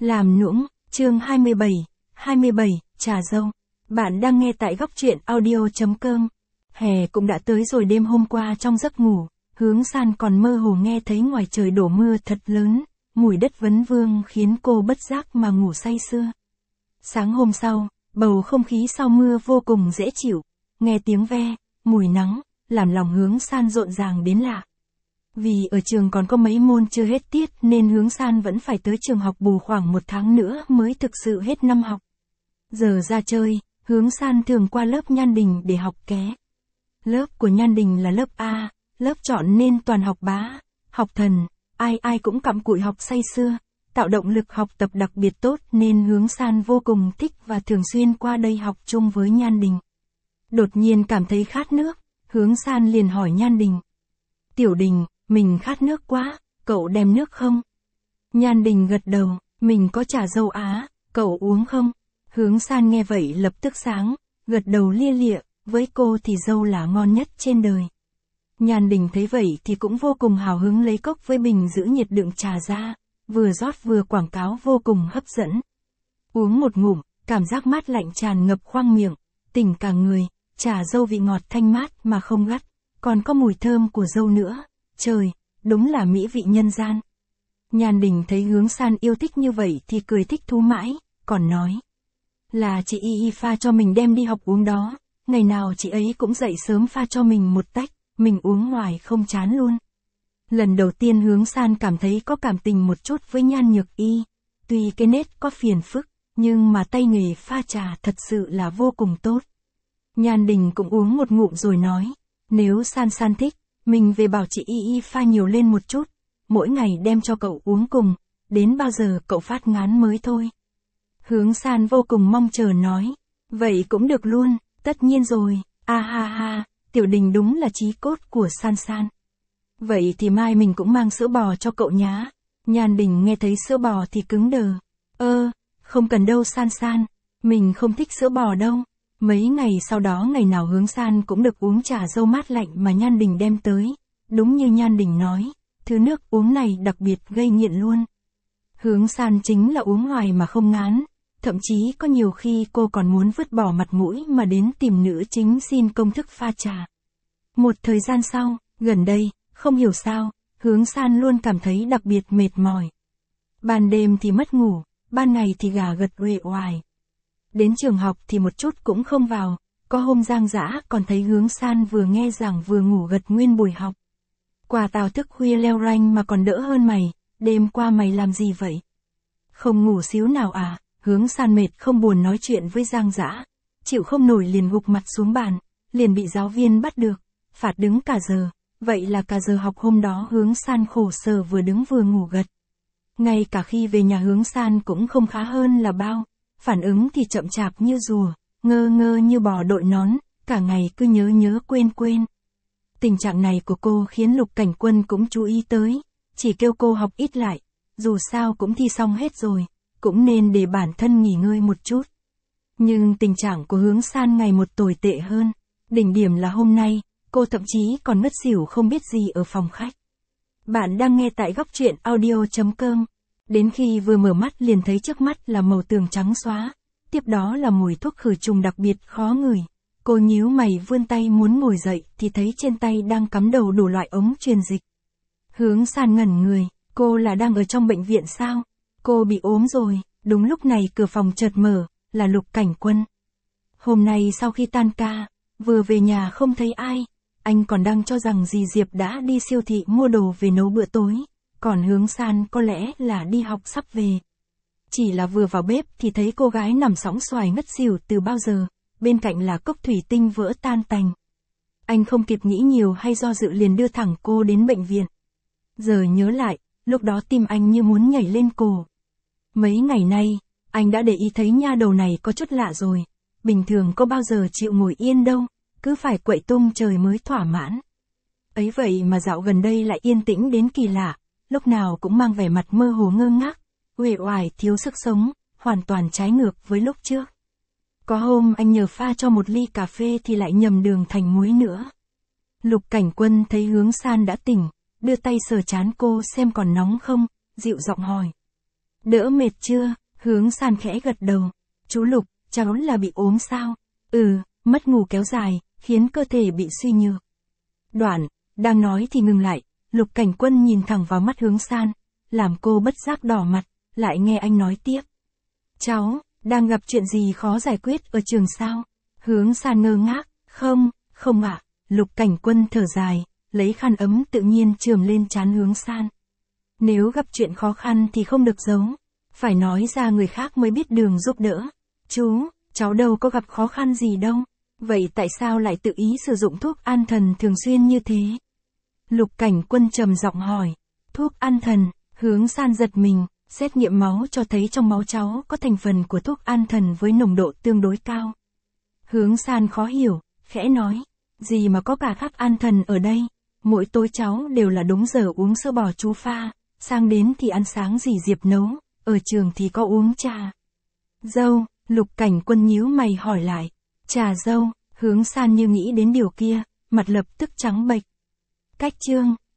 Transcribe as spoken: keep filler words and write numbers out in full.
Làm nũng, chương hai mươi bảy, hai mươi bảy, trà dâu. Bạn đang nghe tại góc truyện audio.com. Hè cũng đã tới rồi. Đêm hôm qua trong giấc ngủ, Hướng San còn mơ hồ nghe thấy ngoài trời đổ mưa thật lớn, mùi đất vấn vương khiến cô bất giác mà ngủ say sưa. Sáng hôm sau, bầu không khí sau mưa vô cùng dễ chịu, nghe tiếng ve, mùi nắng, làm lòng Hướng San rộn ràng đến lạ. Vì ở trường còn có mấy môn chưa hết tiết nên Hướng San vẫn phải tới trường học bù khoảng một tháng nữa mới thực sự hết năm học. Giờ ra chơi, Hướng San thường qua lớp Nhan Đình để học ké. Lớp của Nhan Đình là lớp A, lớp chọn nên toàn học bá, học thần, ai ai cũng cặm cụi học say sưa, tạo động lực học tập đặc biệt tốt nên Hướng San vô cùng thích và thường xuyên qua đây học chung với Nhan Đình. Đột nhiên cảm thấy khát nước, Hướng San liền hỏi Nhan Đình. Tiểu Đình, mình khát nước quá, cậu đem nước không? Nhan Đình gật đầu, mình có trà dâu Á, cậu uống không? Hướng San nghe vậy lập tức sáng, gật đầu lia lịa, với cô thì dâu là ngon nhất trên đời. Nhan Đình thấy vậy thì cũng vô cùng hào hứng lấy cốc với bình giữ nhiệt đựng trà ra, vừa rót vừa quảng cáo vô cùng hấp dẫn. Uống một ngụm, cảm giác mát lạnh tràn ngập khoang miệng, tỉnh cả người, trà dâu vị ngọt thanh mát mà không gắt, còn có mùi thơm của dâu nữa. Trời, đúng là mỹ vị nhân gian. Nhan Đình thấy Hướng San yêu thích như vậy thì cười thích thú mãi, còn nói. Là chị Y Y pha cho mình đem đi học uống đó, ngày nào chị ấy cũng dậy sớm pha cho mình một tách, mình uống hoài không chán luôn. Lần đầu tiên Hướng San cảm thấy có cảm tình một chút với Nhan Nhược Y, tuy cái nết có phiền phức, nhưng mà tay nghề pha trà thật sự là vô cùng tốt. Nhan Đình cũng uống một ngụm rồi nói, nếu San San thích, mình về bảo chị Y Y pha nhiều lên một chút, mỗi ngày đem cho cậu uống cùng, đến bao giờ cậu phát ngán mới thôi. Hướng San vô cùng mong chờ nói, vậy cũng được luôn, tất nhiên rồi, a ha ha, Tiểu Đình đúng là chí cốt của San San. Vậy thì mai mình cũng mang sữa bò cho cậu nhá. Nhan Đình nghe thấy sữa bò thì cứng đờ, ơ, không cần đâu San San, mình không thích sữa bò đâu. Mấy ngày sau đó ngày nào Hướng San cũng được uống trà dâu mát lạnh mà Nhan Đình đem tới. Đúng như Nhan Đình nói, thứ nước uống này đặc biệt gây nghiện luôn. Hướng San chính là uống hoài mà không ngán, thậm chí có nhiều khi cô còn muốn vứt bỏ mặt mũi mà đến tìm nữ chính xin công thức pha trà. Một thời gian sau, gần đây, không hiểu sao, Hướng San luôn cảm thấy đặc biệt mệt mỏi. Ban đêm thì mất ngủ, ban ngày thì gà gật uể oải. Đến trường học thì một chút cũng không vào, có hôm Giang Dã còn thấy Hướng San vừa nghe giảng vừa ngủ gật nguyên buổi học. Quả tao thức khuya leo ranh mà còn đỡ hơn mày, đêm qua mày làm gì vậy? Không ngủ xíu nào à? Hướng San mệt không buồn nói chuyện với Giang Dã, chịu không nổi liền gục mặt xuống bàn, liền bị giáo viên bắt được, phạt đứng cả giờ, vậy là cả giờ học hôm đó Hướng San khổ sở vừa đứng vừa ngủ gật. Ngay cả khi về nhà Hướng San cũng không khá hơn là bao. Phản ứng thì chậm chạp như rùa, ngơ ngơ như bò đội nón, cả ngày cứ nhớ nhớ quên quên. Tình trạng này của cô khiến Lục Cảnh Quân cũng chú ý tới, chỉ kêu cô học ít lại, dù sao cũng thi xong hết rồi, cũng nên để bản thân nghỉ ngơi một chút. Nhưng tình trạng của Hướng San ngày một tồi tệ hơn, đỉnh điểm là hôm nay, cô thậm chí còn ngất xỉu không biết gì ở phòng khách. Bạn đang nghe tại góc truyện audio.com. Đến khi vừa mở mắt liền thấy trước mắt là màu tường trắng xóa, tiếp đó là mùi thuốc khử trùng đặc biệt khó ngửi. Cô nhíu mày vươn tay muốn ngồi dậy thì thấy trên tay đang cắm đầu đủ loại ống truyền dịch. Hướng San ngẩn người, cô là đang ở trong bệnh viện sao? Cô bị ốm rồi. Đúng lúc này cửa phòng chợt mở, là Lục Cảnh Quân. Hôm nay sau khi tan ca, vừa về nhà không thấy ai, anh còn đang cho rằng dì Diệp đã đi siêu thị mua đồ về nấu bữa tối. Còn Hướng San có lẽ là đi học sắp về. Chỉ là vừa vào bếp thì thấy cô gái nằm sõng xoài ngất xỉu từ bao giờ, bên cạnh là cốc thủy tinh vỡ tan tành. Anh không kịp nghĩ nhiều hay do dự liền đưa thẳng cô đến bệnh viện. Giờ nhớ lại, lúc đó tim anh như muốn nhảy lên cổ. Mấy ngày nay, anh đã để ý thấy nha đầu này có chút lạ rồi, bình thường có bao giờ chịu ngồi yên đâu, cứ phải quậy tung trời mới thỏa mãn. Ấy vậy mà dạo gần đây lại yên tĩnh đến kỳ lạ. Lúc nào cũng mang vẻ mặt mơ hồ ngơ ngác, uể oải thiếu sức sống, hoàn toàn trái ngược với lúc trước. Có hôm anh nhờ pha cho một ly cà phê thì lại nhầm đường thành muối nữa. Lục Cảnh Quân thấy Hướng San đã tỉnh, đưa tay sờ trán cô xem còn nóng không, dịu giọng hỏi. Đỡ mệt chưa? Hướng San khẽ gật đầu. Chú Lục, cháu là bị ốm sao? Ừ, mất ngủ kéo dài, khiến cơ thể bị suy nhược. Đoạn, đang nói thì ngừng lại, Lục Cảnh Quân nhìn thẳng vào mắt Hướng San, làm cô bất giác đỏ mặt, lại nghe anh nói tiếp. Cháu, đang gặp chuyện gì khó giải quyết ở trường sao? Hướng San ngơ ngác, không, không ạ. Lục Cảnh Quân thở dài, lấy khăn ấm tự nhiên chườm lên trán Hướng San. Nếu gặp chuyện khó khăn thì không được giấu, phải nói ra người khác mới biết đường giúp đỡ. Chú, cháu đâu có gặp khó khăn gì đâu, vậy tại sao lại tự ý sử dụng thuốc an thần thường xuyên như thế? Lục Cảnh Quân trầm giọng hỏi. Thuốc an thần? Hướng San giật mình, xét nghiệm máu cho thấy trong máu cháu có thành phần của thuốc an thần với nồng độ tương đối cao. Hướng San khó hiểu, khẽ nói, gì mà có cả khắc an thần ở đây, mỗi tối cháu đều là đúng giờ uống sữa bò chú pha, sang đến thì ăn sáng dì Diệp nấu, ở trường thì có uống trà dâu. Lục Cảnh Quân nhíu mày hỏi lại, trà dâu? Hướng San như nghĩ đến điều kia, mặt lập tức trắng bệch. Cách chương